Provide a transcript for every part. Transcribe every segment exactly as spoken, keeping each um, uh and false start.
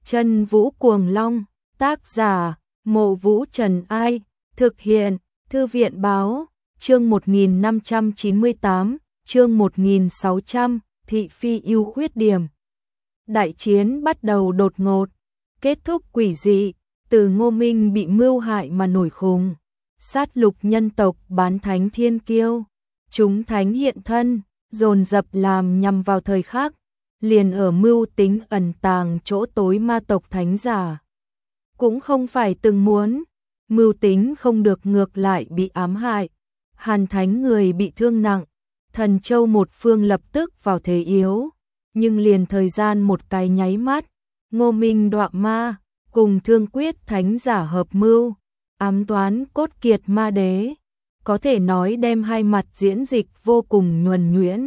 Chân Vũ Cuồng Long, tác giả, Mộ Vũ Trần Ai, thực hiện, Thư viện Báo, chương một nghìn năm trăm chín mươi tám, chương một nghìn sáu trăm, Thị Phi ưu khuyết điểm. Đại chiến bắt đầu đột ngột, kết thúc quỷ dị, từ Ngô Minh bị mưu hại mà nổi khùng, sát lục nhân tộc bán thánh thiên kiêu, chúng thánh hiện thân, dồn dập làm nhằm vào thời khắc, liền ở mưu tính ẩn tàng chỗ tối ma tộc thánh giả. Cũng không phải từng muốn, mưu tính không được ngược lại bị ám hại, Hàn Thánh người bị thương nặng, Thần Châu một phương lập tức vào thế yếu, nhưng liền thời gian một cái nháy mắt, Ngô Minh đọa ma, cùng Thương Quyết thánh giả hợp mưu, ám toán cốt kiệt ma đế, có thể nói đem hai mặt diễn dịch vô cùng nhuần nhuyễn.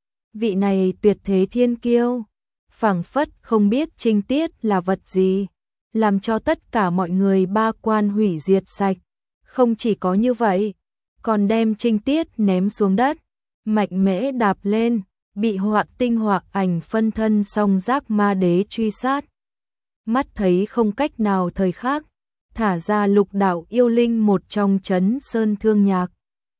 Vị này tuyệt thế thiên kiêu, phảng phất không biết trinh tiết là vật gì, làm cho tất cả mọi người ba quan hủy diệt sạch. Không chỉ có như vậy, còn đem trinh tiết ném xuống đất, mạnh mẽ đạp lên, bị Họa Tinh Họa Ảnh phân thân song giác ma đế truy sát. Mắt thấy không cách nào thời khắc, thả ra lục đạo yêu linh một trong trấn sơn thương nhạc,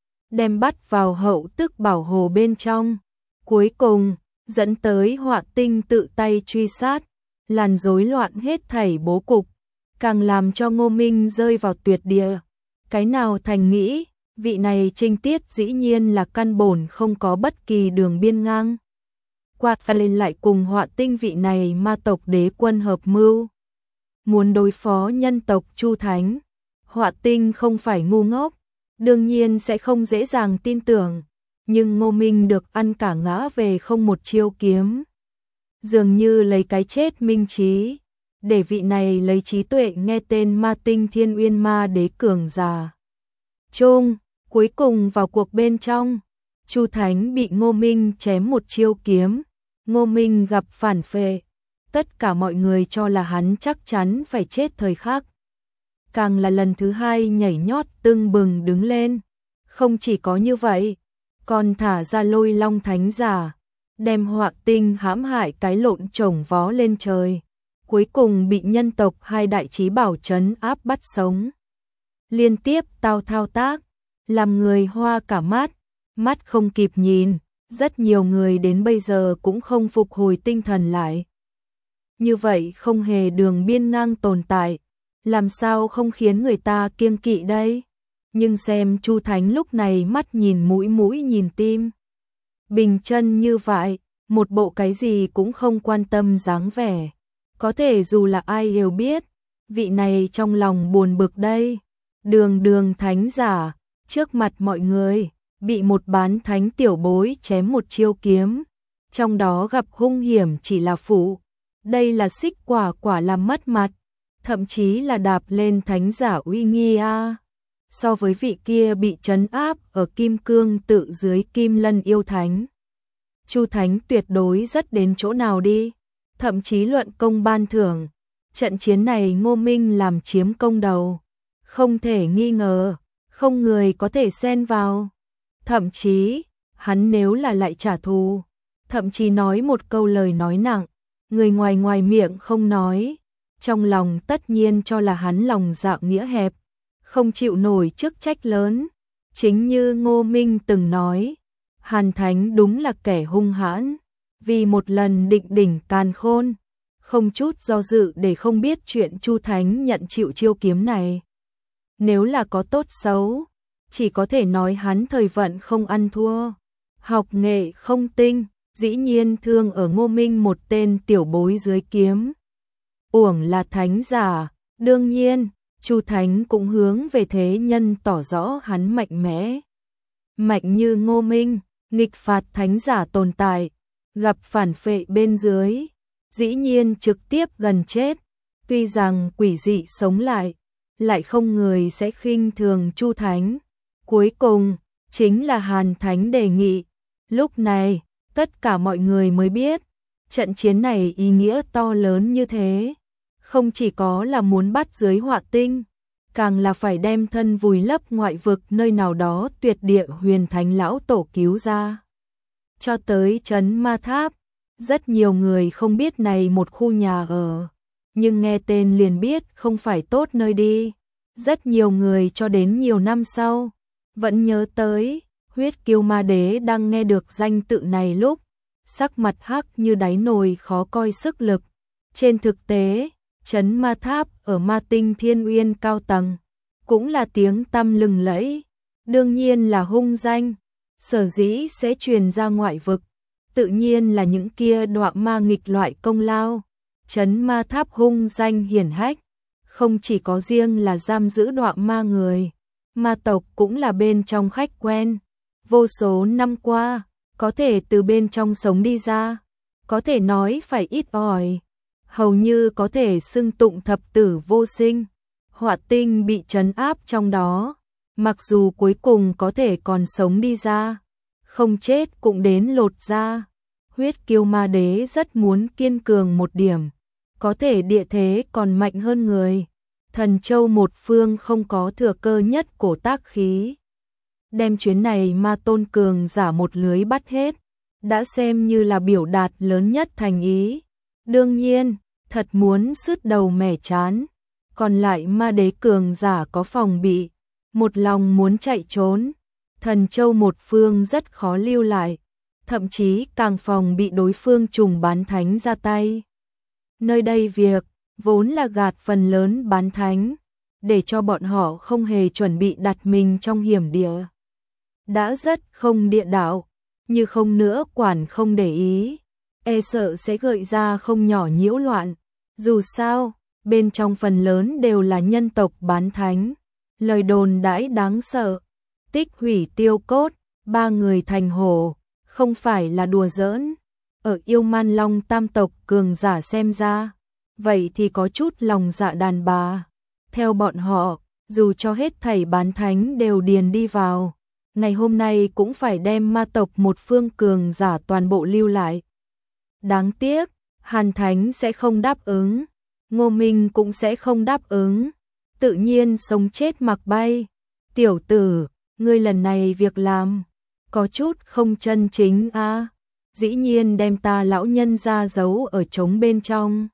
đem bắt vào hậu tức bảo hồ bên trong. Cuối cùng, dẫn tới Họa Tinh tự tay truy sát, làm rối loạn hết thảy bố cục, càng làm cho Ngô Minh rơi vào tuyệt địa. Cái nào thành nghĩ, vị này trinh tiết dĩ nhiên là căn bổn không có bất kỳ đường biên ngang. Quạt và lên lại cùng Họa Tinh vị này ma tộc đế quân hợp mưu, muốn đối phó nhân tộc Chu Thánh. Họa Tinh không phải ngu ngốc, đương nhiên sẽ không dễ dàng tin tưởng, nhưng Ngô Minh được ăn cả ngã về không một chiêu kiếm. Dường như lấy cái chết minh trí, để vị này lấy trí tuệ nghe tên Ma Tinh Thiên Uyên ma đế cường giả. Chung, cuối cùng vào cuộc bên trong, Chu Thánh bị Ngô Minh chém một chiêu kiếm, Ngô Minh gặp phản phệ, tất cả mọi người cho là hắn chắc chắn phải chết thời khắc. Càng là lần thứ hai nhảy nhót tưng bừng đứng lên, không chỉ có như vậy, còn thả ra Lôi Long thánh giả, đem Họa Tinh hãm hại cái lộn chồng vó lên trời, cuối cùng bị nhân tộc hai đại chí bảo trấn áp bắt sống. Liên tiếp tao thao tác, làm người hoa cả mắt, mắt không kịp nhìn, rất nhiều người đến bây giờ cũng không phục hồi tinh thần lại. Như vậy không hề đường biên ngang tồn tại, làm sao không khiến người ta kiêng kỵ đây? Nhưng xem Chu Thánh lúc này mắt nhìn mũi mũi nhìn tim, bình chân như vậy, một bộ cái gì cũng không quan tâm dáng vẻ. Có thể dù là ai đều biết, vị này trong lòng buồn bực đây. Đường đường thánh giả, trước mặt mọi người, bị một bán thánh tiểu bối chém một chiêu kiếm, trong đó gặp hung hiểm chỉ là phụ. Đây là xích quả quả làm mất mặt, thậm chí là đạp lên thánh giả uy nghi a. So với vị kia bị trấn áp ở Kim Cương tự dưới Kim Lân yêu thánh, Chu Thánh tuyệt đối rất đến chỗ nào đi, thậm chí luận công ban thưởng, trận chiến này Ngô Minh làm chiếm công đầu, không thể nghi ngờ, không người có thể xen vào. Thậm chí, hắn nếu là lại trả thù, thậm chí nói một câu lời nói nặng, người ngoài ngoài miệng không nói, trong lòng tất nhiên cho là hắn lòng dạ nghĩa hẹp, không chịu nổi chức trách lớn. Chính như Ngô Minh từng nói, Hàn Thánh đúng là kẻ hung hãn, vì một lần định đỉnh càn khôn, không chút do dự để không biết chuyện Chu Thánh nhận chịu chiêu kiếm này. Nếu là có tốt xấu, chỉ có thể nói hắn thời vận không ăn thua, học nghệ không tinh, dĩ nhiên thương ở Ngô Minh một tên tiểu bối dưới kiếm. Uổng là thánh giả, đương nhiên, Chu Thánh cũng hướng về thế nhân tỏ rõ hắn mạnh mẽ. Mạnh như Ngô Minh, nghịch phạt thánh giả tồn tại, gặp phản phệ bên dưới, dĩ nhiên trực tiếp gần chết. Tuy rằng quỷ dị sống lại, lại không người sẽ khinh thường Chu Thánh. Cuối cùng, chính là Hàn Thánh đề nghị. Lúc này, tất cả mọi người mới biết, trận chiến này ý nghĩa to lớn như thế. Không chỉ có là muốn bắt dưới Họa Tinh, càng là phải đem thân vùi lấp ngoại vực nơi nào đó tuyệt địa huyền thánh lão tổ cứu ra. Cho tới trấn Ma Tháp, rất nhiều người không biết này một khu nhà ở, nhưng nghe tên liền biết không phải tốt nơi đi. Rất nhiều người cho đến nhiều năm sau, vẫn nhớ tới, Huyết Kiêu Ma Đế đang nghe được danh tự này lúc, sắc mặt hắc như đáy nồi khó coi sức lực. Trên thực tế, trấn ma tháp ở Ma Tinh Thiên Uyên cao tầng, cũng là tiếng tăm lừng lẫy, đương nhiên là hung danh, sở dĩ sẽ truyền ra ngoại vực, tự nhiên là những kia đọa ma nghịch loại công lao. Trấn ma tháp hung danh hiển hách, không chỉ có riêng là giam giữ đọa ma người, ma tộc cũng là bên trong khách quen. Vô số năm qua, có thể từ bên trong sống đi ra, có thể nói phải ít ỏi, hầu như có thể xưng tụng thập tử vô sinh. Họa Tinh bị trấn áp trong đó, mặc dù cuối cùng có thể còn sống đi ra, không chết cũng đến lột da. Huyết Kiêu Ma Đế rất muốn kiên cường một điểm, có thể địa thế còn mạnh hơn người. Thần Châu một phương không có thừa cơ nhất cổ tác khí, đem chuyến này ma tôn cường giả một lưới bắt hết, đã xem như là biểu đạt lớn nhất thành ý. Đương nhiên, thật muốn sứt đầu mẻ chán, còn lại ma đế cường giả có phòng bị, một lòng muốn chạy trốn. Thần Châu một phương rất khó lưu lại, thậm chí càng phòng bị đối phương trùng bán thánh ra tay. Nơi đây việc vốn là gạt phần lớn bán thánh, để cho bọn họ không hề chuẩn bị đặt mình trong hiểm địa. Đã rất không địa đạo, như không nữa quản không để ý, e sợ sẽ gợi ra không nhỏ nhiễu loạn. Dù sao, bên trong phần lớn đều là nhân tộc bán thánh, lời đồn đãi đáng sợ, tích hủy tiêu cốt, ba người thành hổ, không phải là đùa giỡn. Ở Yêu Man Long tam tộc cường giả xem ra, vậy thì có chút lòng dạ đàn bà. Theo bọn họ, dù cho hết thảy bán thánh đều điền đi vào, ngày hôm nay cũng phải đem ma tộc một phương cường giả toàn bộ lưu lại. Đáng tiếc, Hàn Thánh sẽ không đáp ứng, Ngô Minh cũng sẽ không đáp ứng, tự nhiên sống chết mặc bay. Tiểu tử, ngươi lần này việc làm, có chút không chân chính a, à? Dĩ nhiên đem ta lão nhân ra giấu ở trống bên trong.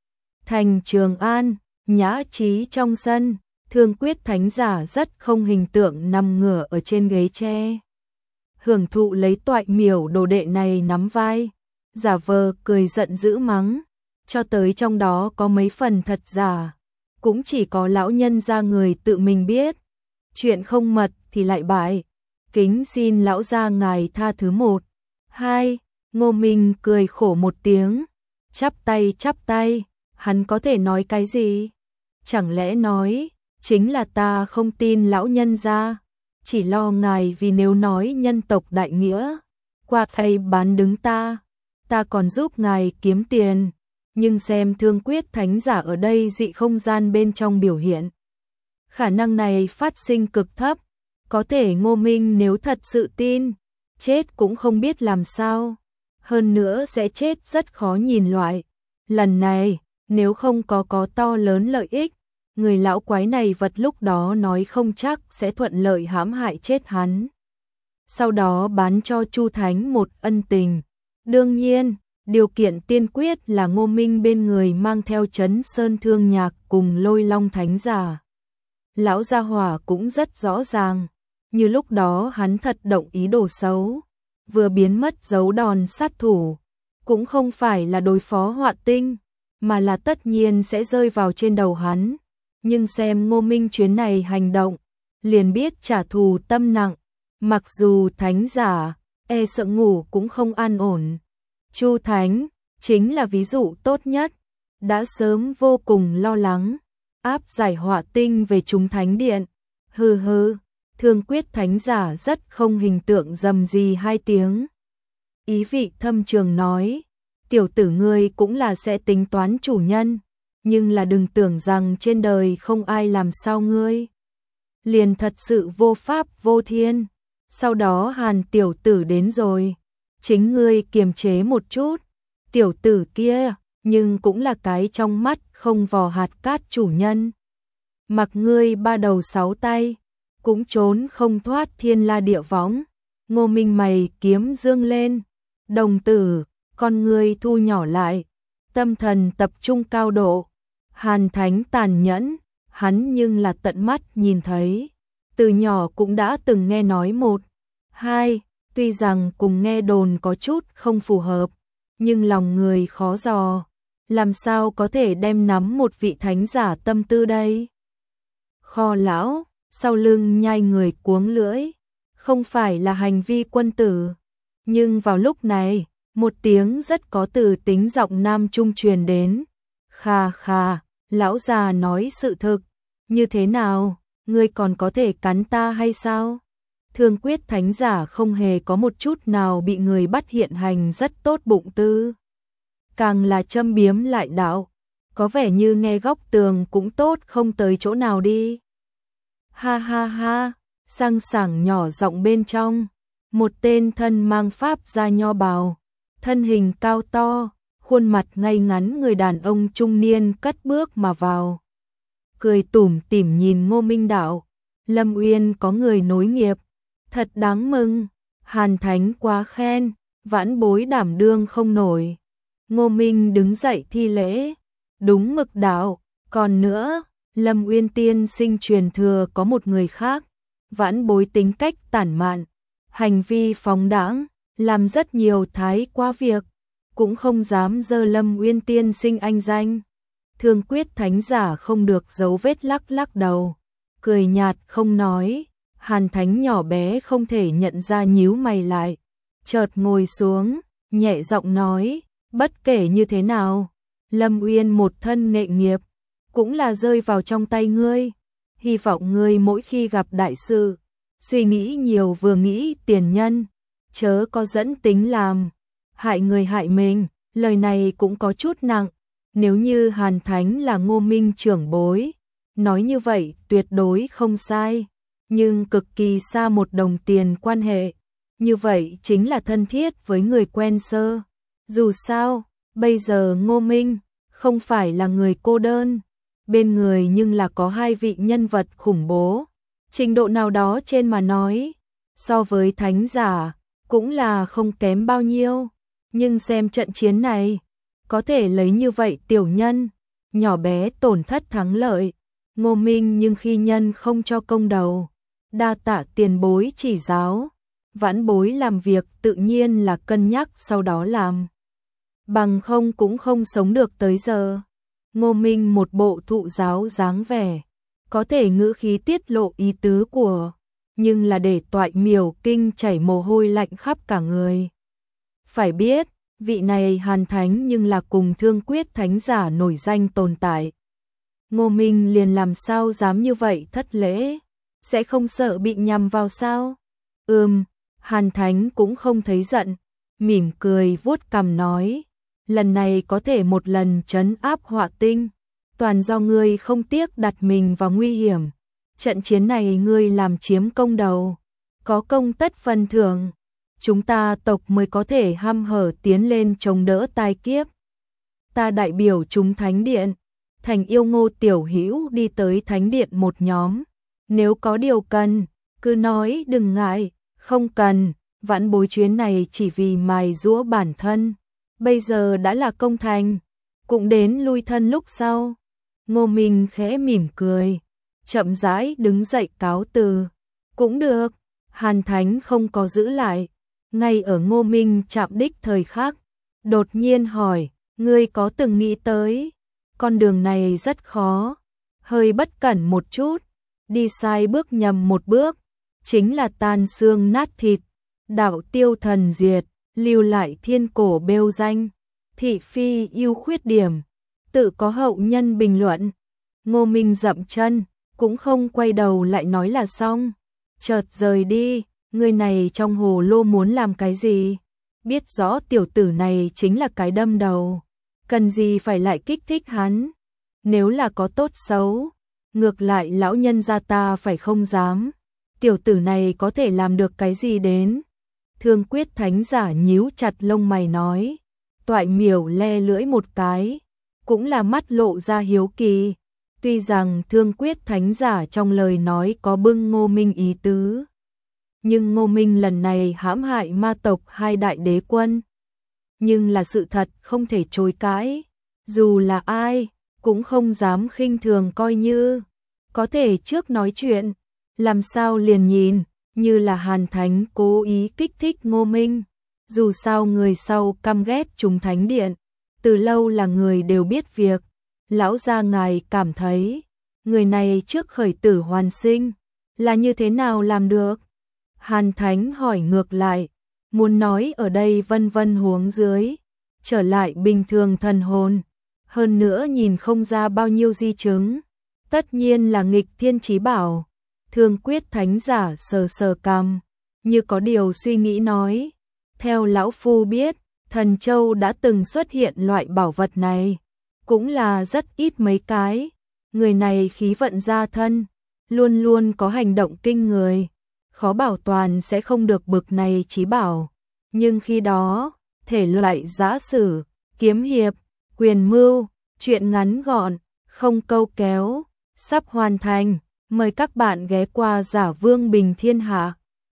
Thành Trường An, nhã trí trong sân, Thương Quyết Thánh giả rất không hình tượng nằm ngửa ở trên ghế tre. Hưởng thụ lấy toại miểu đồ đệ này nắm vai, giả vờ cười giận dữ mắng, cho tới trong đó có mấy phần thật giả, cũng chỉ có lão nhân gia người tự mình biết. Chuyện không mật thì lại bại, kính xin lão gia ngài tha thứ. Một, hai, Ngô Minh cười khổ một tiếng, chắp tay chắp tay, hắn có thể nói cái gì? Chẳng lẽ nói, chính là ta không tin lão nhân gia, chỉ lo ngài vì nếu nói nhân tộc đại nghĩa, qua thay bán đứng ta, ta còn giúp ngài kiếm tiền. Nhưng xem Thương Quyết Thánh giả ở đây dị không gian bên trong biểu hiện, khả năng này phát sinh cực thấp, có thể Ngô Minh nếu thật sự tin, chết cũng không biết làm sao, hơn nữa sẽ chết rất khó nhìn loại. Lần này, nếu không có có to lớn lợi ích, người lão quái này vật lúc đó nói không chắc sẽ thuận lợi hãm hại chết hắn. Sau đó bán cho Chu Thánh một ân tình. Đương nhiên, điều kiện tiên quyết là Ngô Minh bên người mang theo Trấn Sơn Thương Nhạc cùng Lôi Long Thánh giả. Lão gia hỏa cũng rất rõ ràng, như lúc đó hắn thật động ý đồ xấu, vừa biến mất dấu đòn sát thủ, cũng không phải là đối phó Họa Tinh, mà là tất nhiên sẽ rơi vào trên đầu hắn. Nhưng xem Ngô Minh chuyến này hành động, liền biết trả thù tâm nặng, mặc dù thánh giả, e sợ ngủ cũng không an ổn. Chu Thánh, chính là ví dụ tốt nhất, đã sớm vô cùng lo lắng, áp giải Họa Tinh về chúng thánh điện. Hừ hừ, Thương Quyết Thánh giả rất không hình tượng rầm rì hai tiếng. Ý vị thâm trường nói, tiểu tử ngươi cũng là sẽ tính toán chủ nhân, nhưng là đừng tưởng rằng trên đời không ai làm sao ngươi. Liền thật sự vô pháp vô thiên. Sau đó Hàn tiểu tử đến rồi, chính ngươi kiềm chế một chút, tiểu tử kia, nhưng cũng là cái trong mắt không vò hạt cát chủ nhân. Mặc ngươi ba đầu sáu tay, cũng trốn không thoát thiên la địa võng. Ngô Minh mày kiếm dương lên, đồng tử, con ngươi thu nhỏ lại, tâm thần tập trung cao độ, Hàn Thánh tàn nhẫn, hắn nhưng là tận mắt nhìn thấy. Từ nhỏ cũng đã từng nghe nói một, hai, tuy rằng cùng nghe đồn có chút không phù hợp, nhưng lòng người khó dò, làm sao có thể đem nắm một vị thánh giả tâm tư đây? Kho lão, sau lưng nhai người cuống lưỡi, không phải là hành vi quân tử. Nhưng vào lúc này, một tiếng rất có từ tính giọng nam trung truyền đến. Khà khà, lão già nói sự thực, như thế nào, ngươi còn có thể cắn ta hay sao? Thương Quyết thánh giả không hề có một chút nào bị người bắt hiện hành rất tốt bụng tư. Càng là châm biếm lại đạo, có vẻ như nghe góc tường cũng tốt không tới chỗ nào đi. Ha ha ha, sang sảng nhỏ giọng bên trong, một tên thân mang pháp gia nho bào, thân hình cao to, khuôn mặt ngay ngắn người đàn ông trung niên cất bước mà vào. Cười tủm tỉm nhìn Ngô Minh đạo, Lâm Uyên có người nối nghiệp, thật đáng mừng. Hàn Thánh quá khen, vãn bối đảm đương không nổi. Ngô Minh đứng dậy thi lễ, đúng mực đạo, còn nữa, Lâm Uyên tiên sinh truyền thừa có một người khác, vãn bối tính cách tản mạn, hành vi phóng đãng, làm rất nhiều thái quá việc, cũng không dám dơ Lâm Uyên tiên sinh anh danh. Thương Quyết thánh giả không được giấu vết lắc lắc đầu, cười nhạt không nói. Hàn Thánh nhỏ bé không thể nhận ra nhíu mày lại, chợt ngồi xuống, nhẹ giọng nói, bất kể như thế nào, Lâm Uyên một thân nghệ nghiệp, cũng là rơi vào trong tay ngươi, hy vọng ngươi mỗi khi gặp đại sự, suy nghĩ nhiều vừa nghĩ tiền nhân, chớ có dẫn tính làm, hại người hại mình, lời này cũng có chút nặng, nếu như Hàn Thánh là Ngô Minh trưởng bối, nói như vậy tuyệt đối không sai. Nhưng cực kỳ xa một đồng tiền quan hệ, như vậy chính là thân thiết với người quen sơ. Dù sao, bây giờ Ngô Minh không phải là người cô đơn, bên người nhưng là có hai vị nhân vật khủng bố, trình độ nào đó trên mà nói, so với thánh giả, cũng là không kém bao nhiêu, nhưng xem trận chiến này, có thể lấy như vậy tiểu nhân, nhỏ bé tổn thất thắng lợi, Ngô Minh nhưng khi nhân không cho công đầu. Đa tạ tiền bối chỉ giáo, vãn bối làm việc tự nhiên là cân nhắc sau đó làm. Bằng không cũng không sống được tới giờ. Ngô Minh một bộ thụ giáo dáng vẻ, có thể ngữ khí tiết lộ ý tứ của, nhưng là để Toại Miểu Kinh chảy mồ hôi lạnh khắp cả người. Phải biết, vị này Hàn Thánh nhưng là cùng Thương Quyết thánh giả nổi danh tồn tại. Ngô Minh liền làm sao dám như vậy thất lễ? Sẽ không sợ bị nhầm vào sao? Ừm, Hàn Thánh cũng không thấy giận, mỉm cười vuốt cằm nói, lần này có thể một lần trấn áp họa tinh, toàn do ngươi không tiếc đặt mình vào nguy hiểm. Trận chiến này ngươi làm chiếm công đầu, có công tất phần thưởng, chúng ta tộc mới có thể hăm hở tiến lên chống đỡ tai kiếp. Ta đại biểu chúng thánh điện, thành yêu Ngô tiểu hữu đi tới thánh điện một nhóm. Nếu có điều cần, cứ nói đừng ngại, không cần, vãn bối chuyến này chỉ vì mài giũa bản thân, bây giờ đã là công thành, cũng đến lui thân lúc sau. Ngô Minh khẽ mỉm cười, chậm rãi đứng dậy cáo từ, cũng được, Hàn Thánh không có giữ lại, ngay ở Ngô Minh chạm đích thời khắc, đột nhiên hỏi, ngươi có từng nghĩ tới, con đường này rất khó, hơi bất cẩn một chút. Đi sai bước nhầm một bước, chính là tan xương nát thịt, đạo tiêu thần diệt, lưu lại thiên cổ bêu danh, thị phi yêu khuyết điểm, tự có hậu nhân bình luận. Ngô Minh dậm chân, cũng không quay đầu lại nói là xong, chợt rời đi, người này trong hồ lô muốn làm cái gì, biết rõ tiểu tử này chính là cái đâm đầu, cần gì phải lại kích thích hắn, nếu là có tốt xấu. Ngược lại lão nhân gia ta phải không dám, tiểu tử này có thể làm được cái gì đến. Thương Quyết thánh giả nhíu chặt lông mày nói, Toại Miểu le lưỡi một cái, cũng là mắt lộ ra hiếu kỳ, tuy rằng Thương Quyết thánh giả trong lời nói có bưng Ngô Minh ý tứ. Nhưng Ngô Minh lần này hãm hại ma tộc hai đại đế quân. Nhưng là sự thật không thể chối cãi, dù là ai, cũng không dám khinh thường, coi như có thể trước nói chuyện, làm sao liền nhìn như là Hàn Thánh cố ý kích thích Ngô Minh. Dù sao người sau căm ghét Trùng Thánh Điện, từ lâu là người đều biết việc. Lão gia ngài cảm thấy, người này trước khởi tử hoàn sinh, là như thế nào làm được? Hàn Thánh hỏi ngược lại, muốn nói ở đây vân vân huống dưới, trở lại bình thường thần hồn, hơn nữa nhìn không ra bao nhiêu di chứng, tất nhiên là nghịch thiên chí bảo. Thương Quyết Thánh giả sờ sờ cằm, như có điều suy nghĩ nói, theo lão phu biết, Thần Châu đã từng xuất hiện loại bảo vật này, cũng là rất ít mấy cái. Người này khí vận gia thân, luôn luôn có hành động kinh người, khó bảo toàn sẽ không được bực này chí bảo. Nhưng khi đó, thể loại giã sử, kiếm hiệp, quyền mưu, chuyện ngắn gọn, không câu kéo, sắp hoàn thành. Mời các bạn ghé qua Giả Vương Bình Thiên Hạ.